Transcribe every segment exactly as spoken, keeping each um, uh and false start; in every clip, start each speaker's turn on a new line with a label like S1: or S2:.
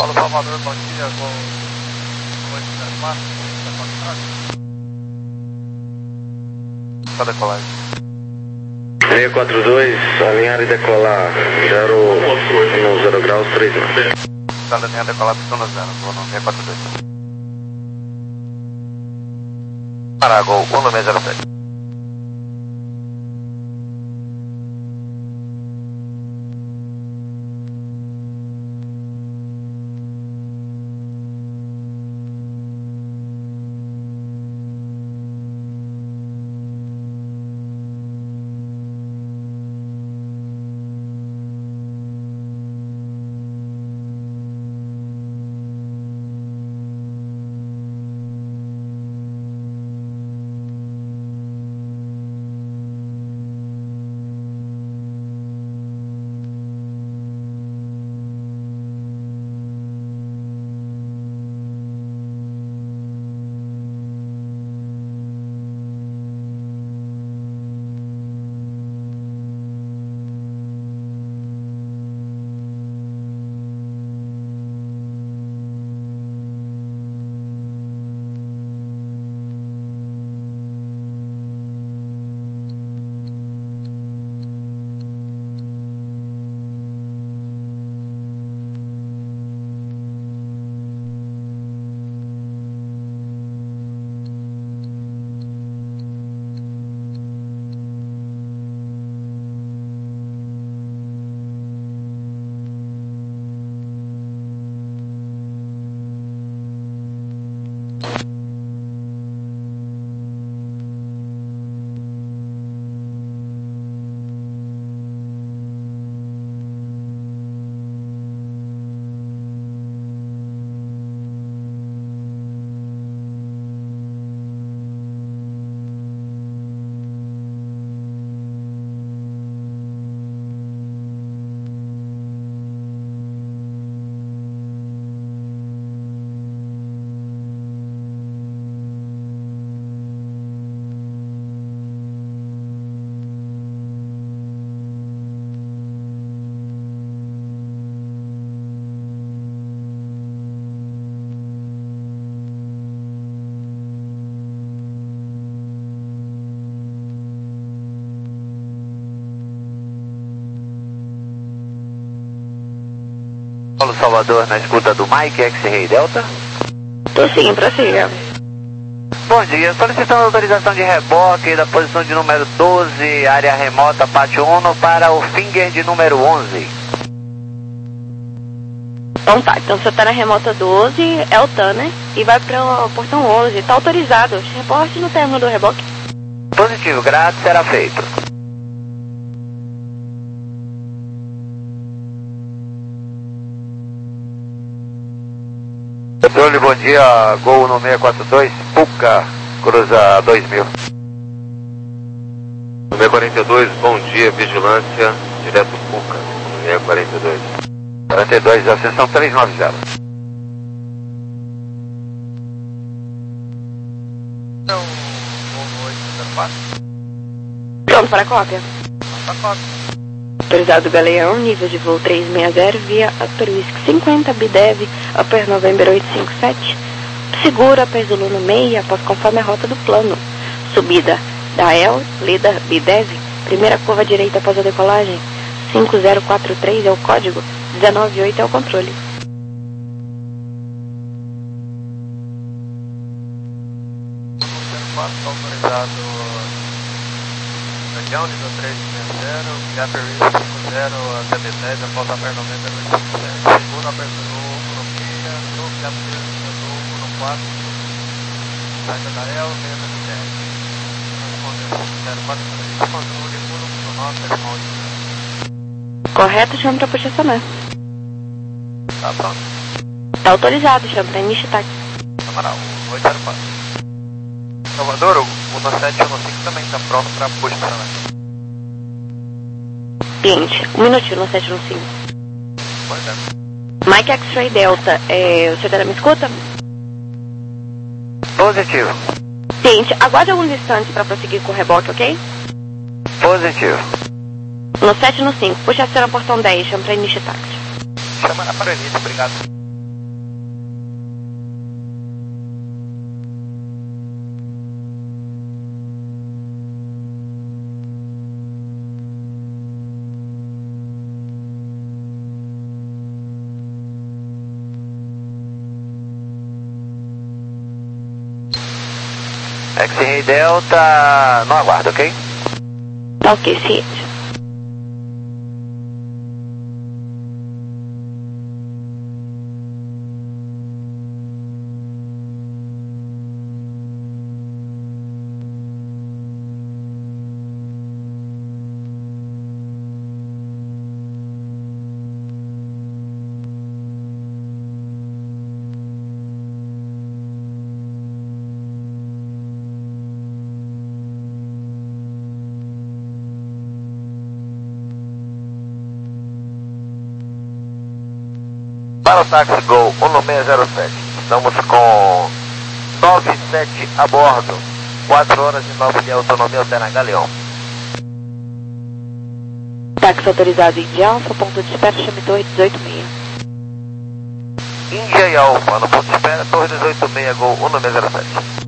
S1: Paulo Salvador, bom dia, com oito zero quatro, está decolagem.
S2: seis quatro dois, alinhar e decolar, zero, no zero graus, três metros.
S1: Está alinhar e decolar, piscando zero, vou no seis quatro dois. Para Gol, um no seis zero sete.
S3: Paulo Salvador na escuta do Mike X-Ray Delta.
S4: Tô sim, prossiga.
S3: Bom dia, solicitando autorização de reboque da posição de número doze, área remota Pátio um para o Finger de número onze.
S4: Então tá, então você tá na remota doze, é o T A N, né? E vai pro portão onze, tá autorizado. Reporte no término do reboque.
S3: Positivo, grátis será feito.
S1: Controle, bom dia, Gol no seis quatro dois, Puca, cruza dois mil.
S2: No seis quarenta e dois, bom dia, vigilância, direto Puca, no seis quarenta e dois.
S1: quarenta e dois, ascensão trezentos e noventa. Então, oito zero quatro.
S4: Pronto para a cópia.
S1: Para a cópia.
S4: Autorizado Galeão, nível de voo trezentos e sessenta via Upper Whisky cinquenta, Bidev, Upper November oitocentos e cinquenta e sete. Segura, Upper Zulu no meio, após conforme a rota do plano. Subida da El, Lida, Bidev, primeira curva direita após a decolagem. cinco zero quatro três é o código, dezenove oito é o controle.
S1: zero quatro, autorizado. Região, nível três zero, Upper Whisky cinco zero, T B dez, após Upper November oitocentos e cinquenta e sete. Segura, Upper Zulu no meio, Upper Zulu no quatro. Saída da El, meia da Bidev. zero quatro três, controle uno ponto nove,
S4: Correto, chama para posicionar.
S1: Tá pronto.
S4: Tá autorizado, chama para iniciar.
S1: Camarão, oito zero quatro. Salvador, o no sete um cinco também está pronto para posicionar.
S4: Cliente, um minutinho no sete um cinco.
S1: Pois é.
S4: Mike X-Ray Delta, é, o senhor ainda me escuta?
S3: Positivo.
S4: Cliente, aguarde alguns instantes para prosseguir com o reboque, ok?
S3: Positivo.
S4: No sete no cinco, puxa a cena portão dez, chama para iniciar táxi.
S1: Chama na Paranita, obrigado.
S3: X-Ray Delta, no aguardo, ok?
S4: Tá ok, ciente.
S3: Para o táxi Gol um seis zero sete, estamos com nove sete a bordo, quatro horas e nove de autonomia até na Galeão.
S4: Táxi autorizado em Alfa, ponto de espera, chame Torre dezoito seis.
S3: Índia e Alfa, no ponto de espera, Torre dezoito seis, Gol um seis zero sete.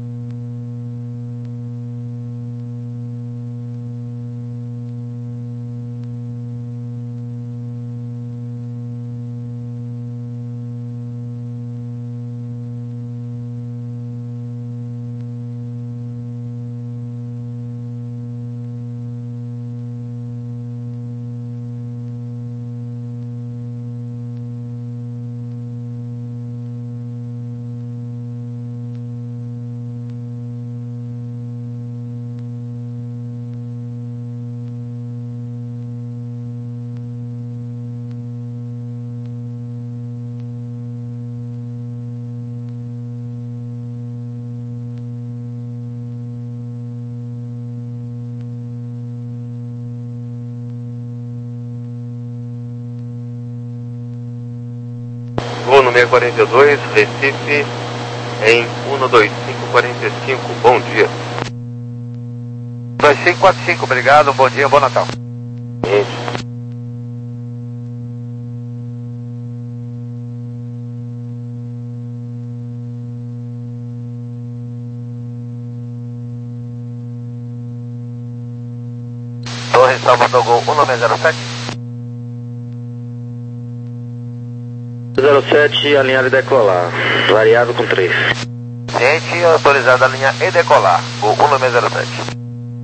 S1: Voo no seis quatro dois, Recife, em um dois cinco quatro cinco, bom dia.
S3: dois cinco quatro cinco, obrigado, bom dia, bom Natal.
S1: Gente.
S3: Torre Salvador Gol um seis zero sete.
S2: zero sete, alinhar e decolar. Variável com três.
S3: Ciente, autorizada a linha e decolar, Gol um seis zero sete.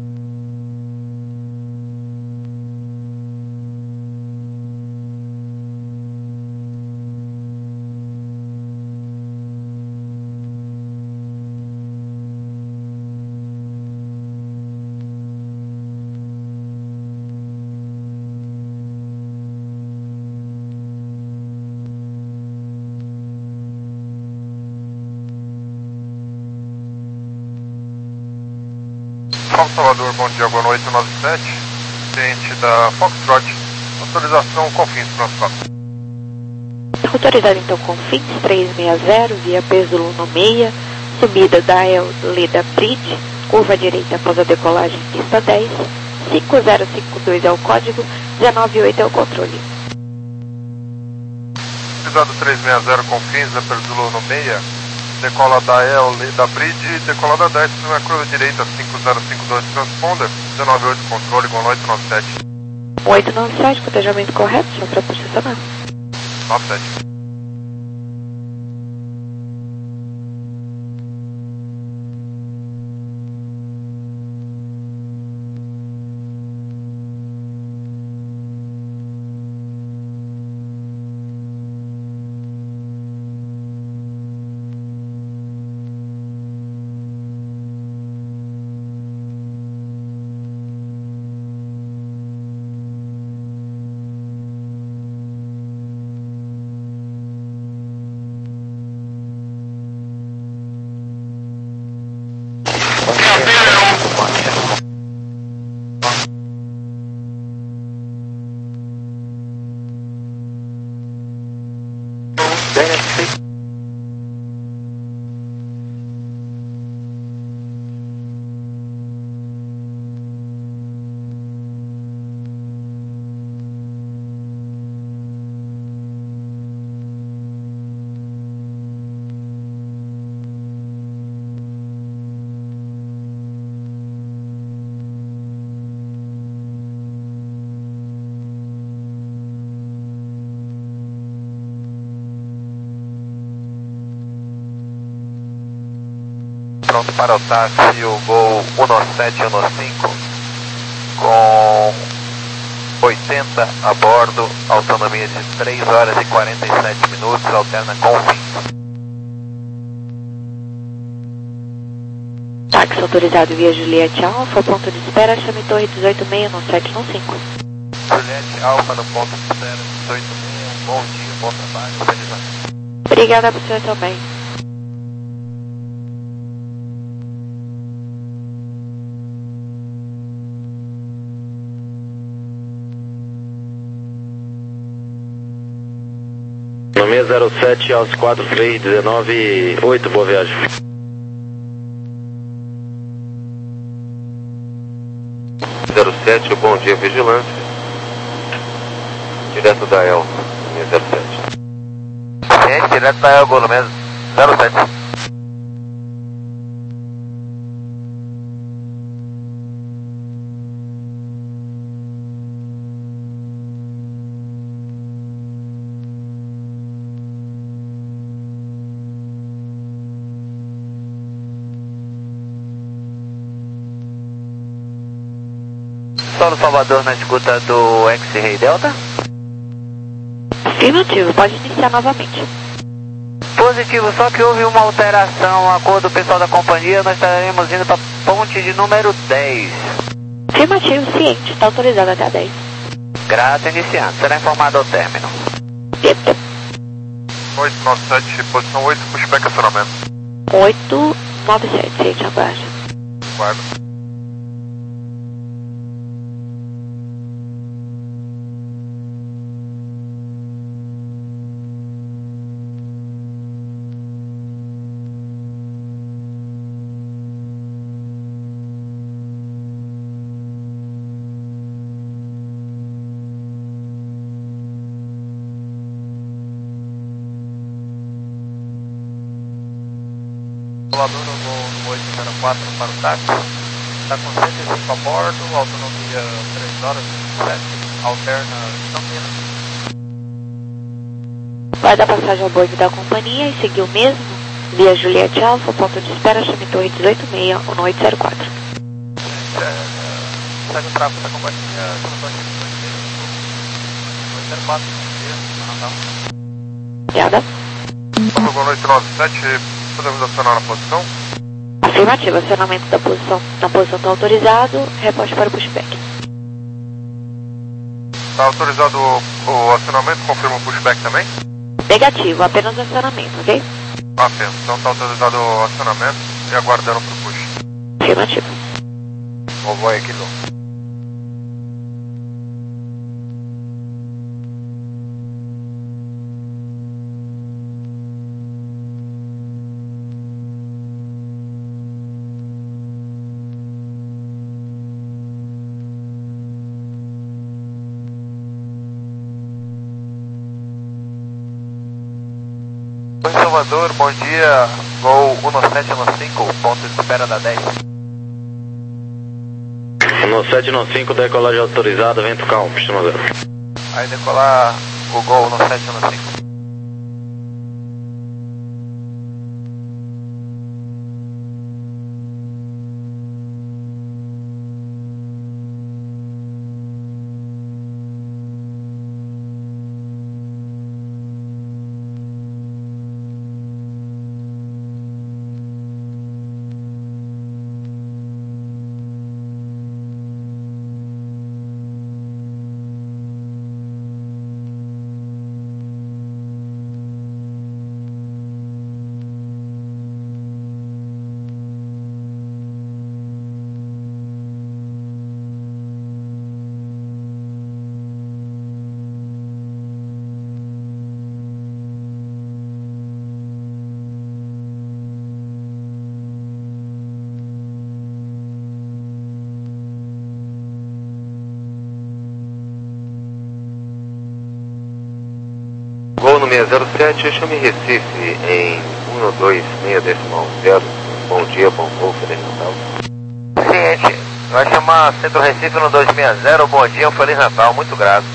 S1: Fox Salvador, bom dia, boa noite, nove sete, ciente da Foxtrot, autorização Confins, próximo.
S4: Autorizado então com F I X trezentos e sessenta, via Peso no meia, subida da El Leda Bridge, curva direita após a decolagem, pista dez, cinco zero cinco dois é o código, dezenove oito é o controle.
S1: Autorizado trezentos e sessenta Confins, Peso no meia, decola da El Leda Bridge, decola da dez, na curva direita, cinco zero cinco dois transponder, dezenove oito controle, boa noite, nove sete.
S4: oito nove sete, cotejamento correto, já para posicionar.
S1: nove sete.
S3: pronto para o táxi, o Gol um sete um cinco, com oitenta a bordo, autonomia de três horas e quarenta e sete minutos, alterna com fim.
S4: Táxi autorizado via Juliette Alfa, ponto de espera, chame Torre dezoito seis no sete um cinco.
S3: Juliette Alfa no ponto de espera dezoito seis, bom dia, bom trabalho, feliz ano.
S4: Obrigada para o senhor também.
S2: Autonomia zero sete aos quatro três dezenove oito, boa viagem.
S3: zero sete, bom dia, vigilante. Direto da El, linha zero sete. Ciente, direto da El, Gol mesmo, zero sete. Solo Salvador na escuta do X-Ray Delta.
S4: Afirmativo, pode iniciar novamente.
S5: Positivo, só que houve uma alteração, a cor do pessoal da companhia, nós estaremos indo para ponte de número dez.
S4: Afirmativo, ciente, está autorizado até a dez.
S5: Grato, iniciando, será informado ao término.
S4: Eita.
S1: oito nove sete, posição oito, pushback acionamento.
S4: oito nove sete, ciente, aguarde.
S1: Guarda. Salvador, eu vou no oito zero quatro para o táxi. Está com cento e cinco a bordo, autonomia três horas e vinte e sete, alterna São Minas.
S4: Vai dar passagem ao bordo da companhia e seguir o mesmo via Juliette Alfa, ponto de espera, chame Torre dezoito seis no oito zero quatro.
S1: É, é, segue o tráfego da companhia, estamos aqui no oito zero quatro, Natal.
S4: Obrigada.
S1: Boa noite, nove sete, podemos acionar na posição?
S4: Afirmativo, acionamento da posição, na posição está autorizado, reporte para o pushback.
S1: Está autorizado o, o acionamento, confirma o pushback também?
S4: Negativo, apenas acionamento, ok?
S1: Apenas, então está autorizado o acionamento e aguardando para o push.
S4: Afirmativo.
S1: Vovó Equilô.
S3: Oi, Salvador, bom dia, Gol um sete um cinco, ponto de espera da dez.
S2: um sete um cinco, decolagem autorizada, vento calmo, pista zero.
S3: Aí decolar o Gol um sete um cinco. Gol no seis zero sete, chame Recife em um dois seis decimal zero. Bom dia, bom voo, Feliz Natal. Ciente, vai chamar Centro Recife no dois seis zero, bom dia, um Feliz Natal, muito grato.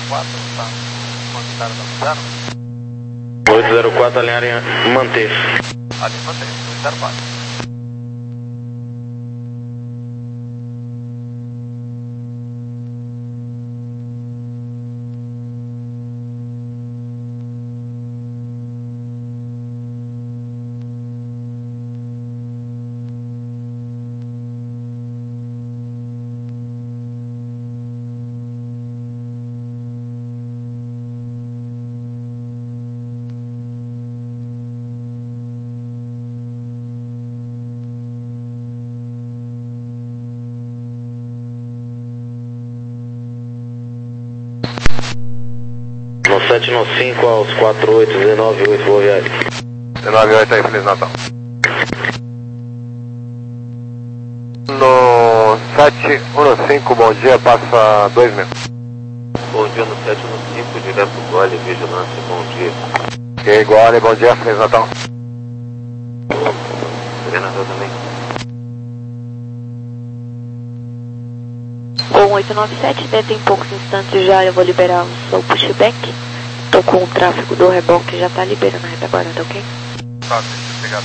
S1: quatro, tá? Quantitário da zero?
S2: oito zero quatro, alinhar em manter.
S1: Ali mantém, oito zero quatro.
S2: No sete no cinco aos quatro oito, dezenove oito, boa viagem.
S3: dezenove oito aí, Feliz Natal. No sete um cinco, bom dia, passa dois mil.
S2: Bom dia no sete no cinco, direto do Gole, vigilância, bom dia.
S3: Ok, Gole, bom dia, Feliz Natal.
S2: Feliz Natal também.
S4: Gol oito nove sete, dentro em poucos instantes já eu vou liberar o seu pushback. Tô com o tráfego do reboque, já tá liberando a retaguarda, ok?
S1: Tá, obrigado.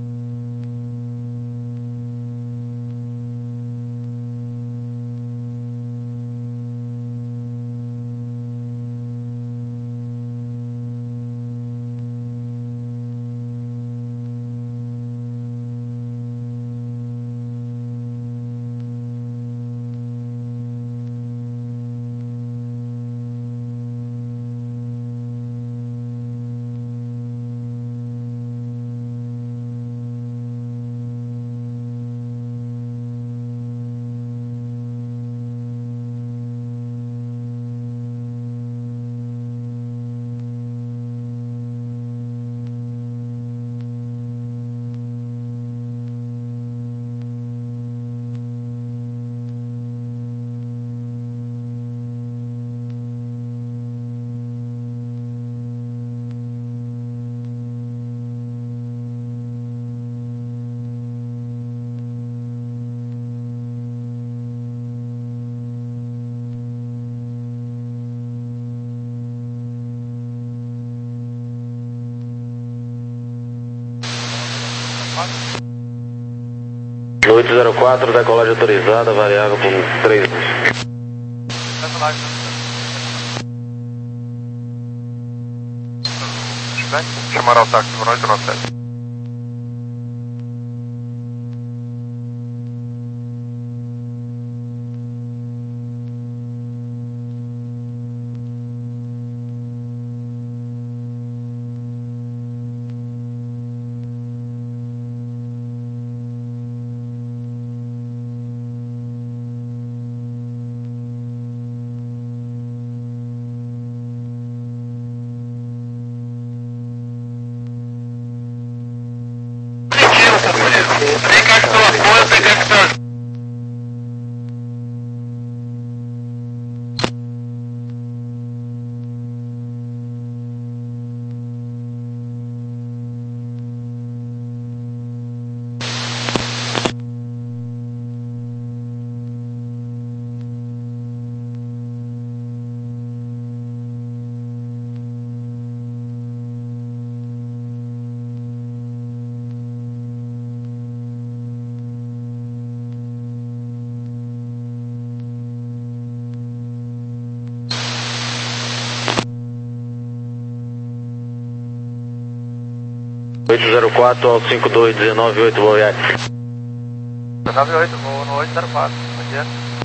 S2: oito zero quatro, decolagem autorizada, variável por três.
S1: Personagem, né?
S3: Chamará o táxi por oito nove sete.
S2: oito zero quatro ao cinco dois, dezenove oito, boa viagem.
S1: dezenove oito, vou no oito zero quatro, bom dia.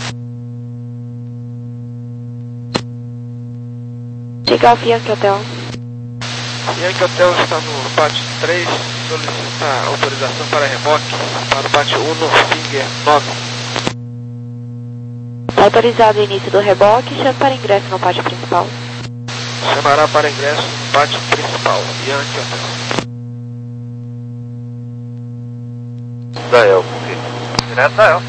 S4: Chega ao Yankee Hotel.
S6: Yankee Hotel está no pátio três, solicita autorização para reboque para o pátio um no Finger nove.
S4: Autorizado o início do reboque, chama para ingresso no pátio principal.
S6: Chamará para ingresso no pátio principal, Yankee Hotel.
S2: Dael,
S1: Direto da El.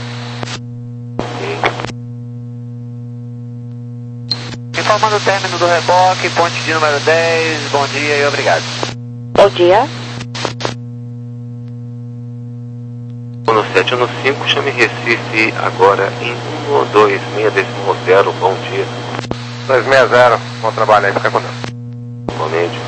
S5: Informando o término do reboque, ponte de número dez, bom dia e obrigado.
S4: Bom dia.
S2: no sete no cinco, chame Recife agora em um dois seis zero, bom dia.
S3: dois seis zero, bom trabalho aí, fica com Deus. Igualmente.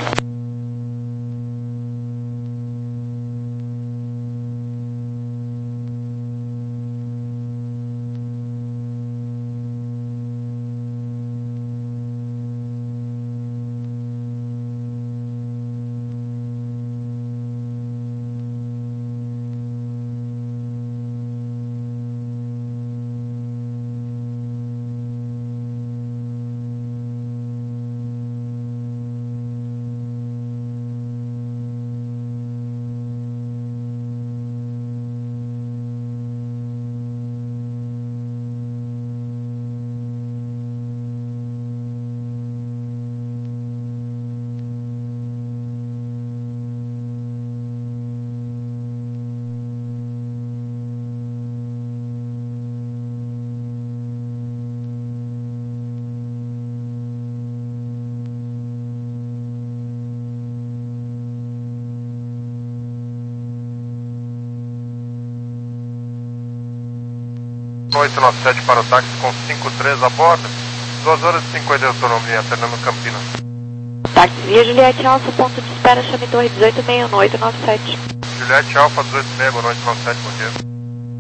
S7: oito nove sete para o táxi com cinco três a bordo, duas horas e cinquenta de autonomia, Fernando Campinas.
S4: Táxi via Juliette Alfa, ponto de espera, chame Torre dezoito sessenta e um, oito nove sete.
S7: Juliette Alfa, dezoito sessenta e um, boa noite, nove sete, bom dia.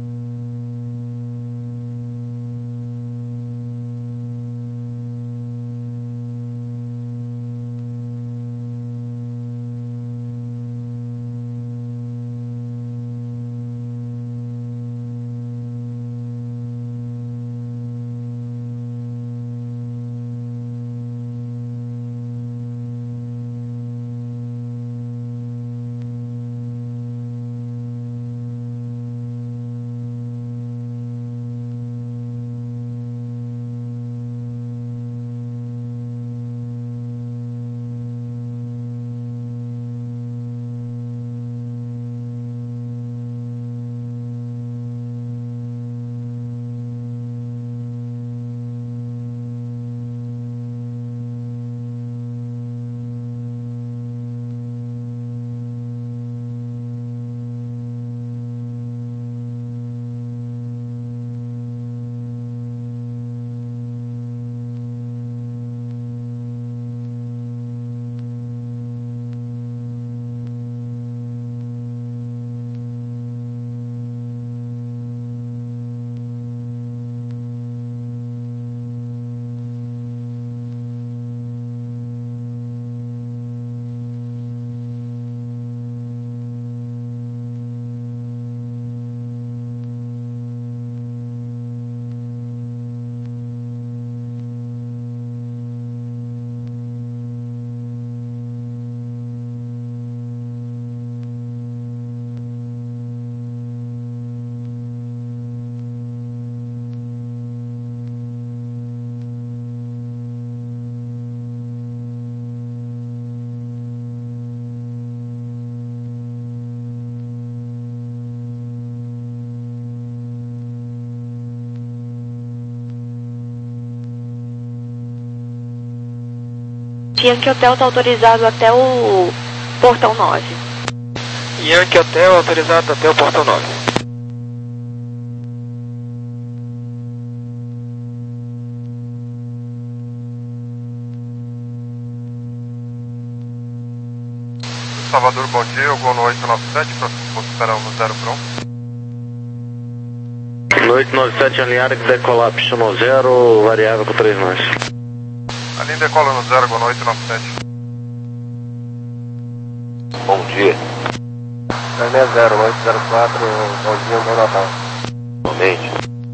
S4: Yankee Hotel está autorizado até o portão nove.
S6: Yankee Hotel autorizado até o portão nove.
S7: Salvador, bom dia, Gol no oito nove sete, para esperar no zero para um.
S2: No oito nove sete, alinhar e decolar, pista no zero, variável com três nós.
S7: A linha decola no zero, Gol no oito nove sete.
S3: Bom dia.
S1: dois seis zero, oito zero quatro, bom dia, bom Natal.
S3: Igualmente.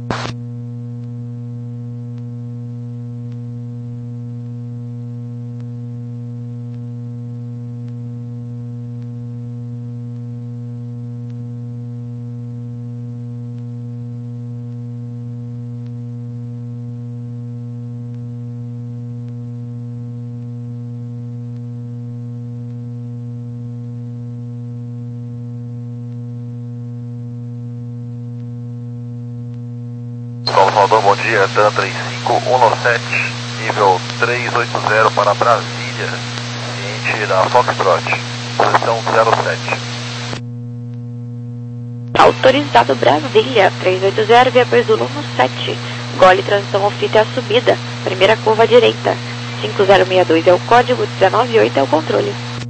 S8: Salvador, bom dia, Dan três cinco um nove sete, nível três oito zero para Brasília, ciente da Foxtrot, posição zero sete.
S4: Autorizado Brasília, três oito zero, via Perzolo no sete, gole transição ofita e a subida, Primeira curva à direita. cinco zero seis dois é o código, dezenove oito é o controle.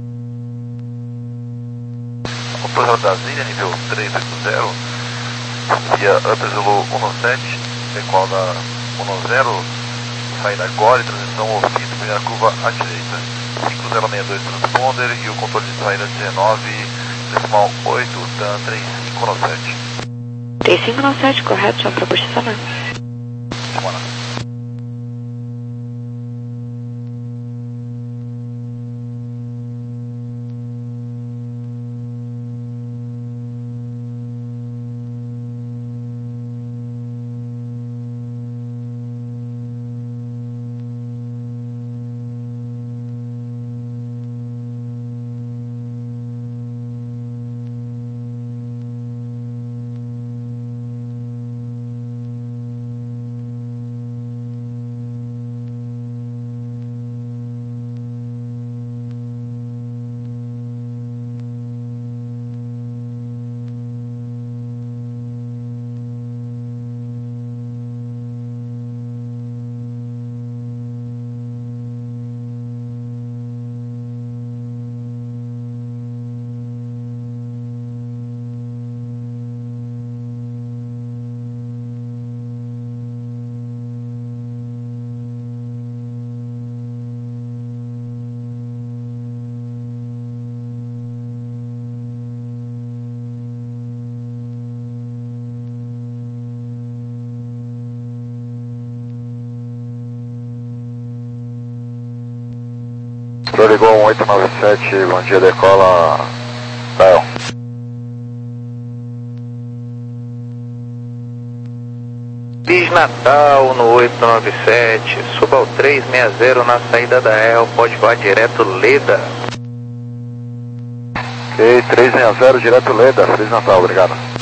S8: Controle Brasília, nível trezentos e oitenta, via Upper Zulu dezessete, decola dez, saída agora e transição ouvido, primeira curva à direita. cinco zero seis dois transponder e o controle de saída dezenove, decimal oito, TAM três cinco nove sete.
S4: três cinco nove sete, correto, já para posicionar.
S8: Semana. Ligou um oito nove sete, bom dia, decola Dial.
S5: Bis Natal no oito nove sete, suba ao três seis zero na saída da E L, pode voar direto Leda.
S8: Ok, três seis zero, direto Leda, Feliz Natal, obrigado.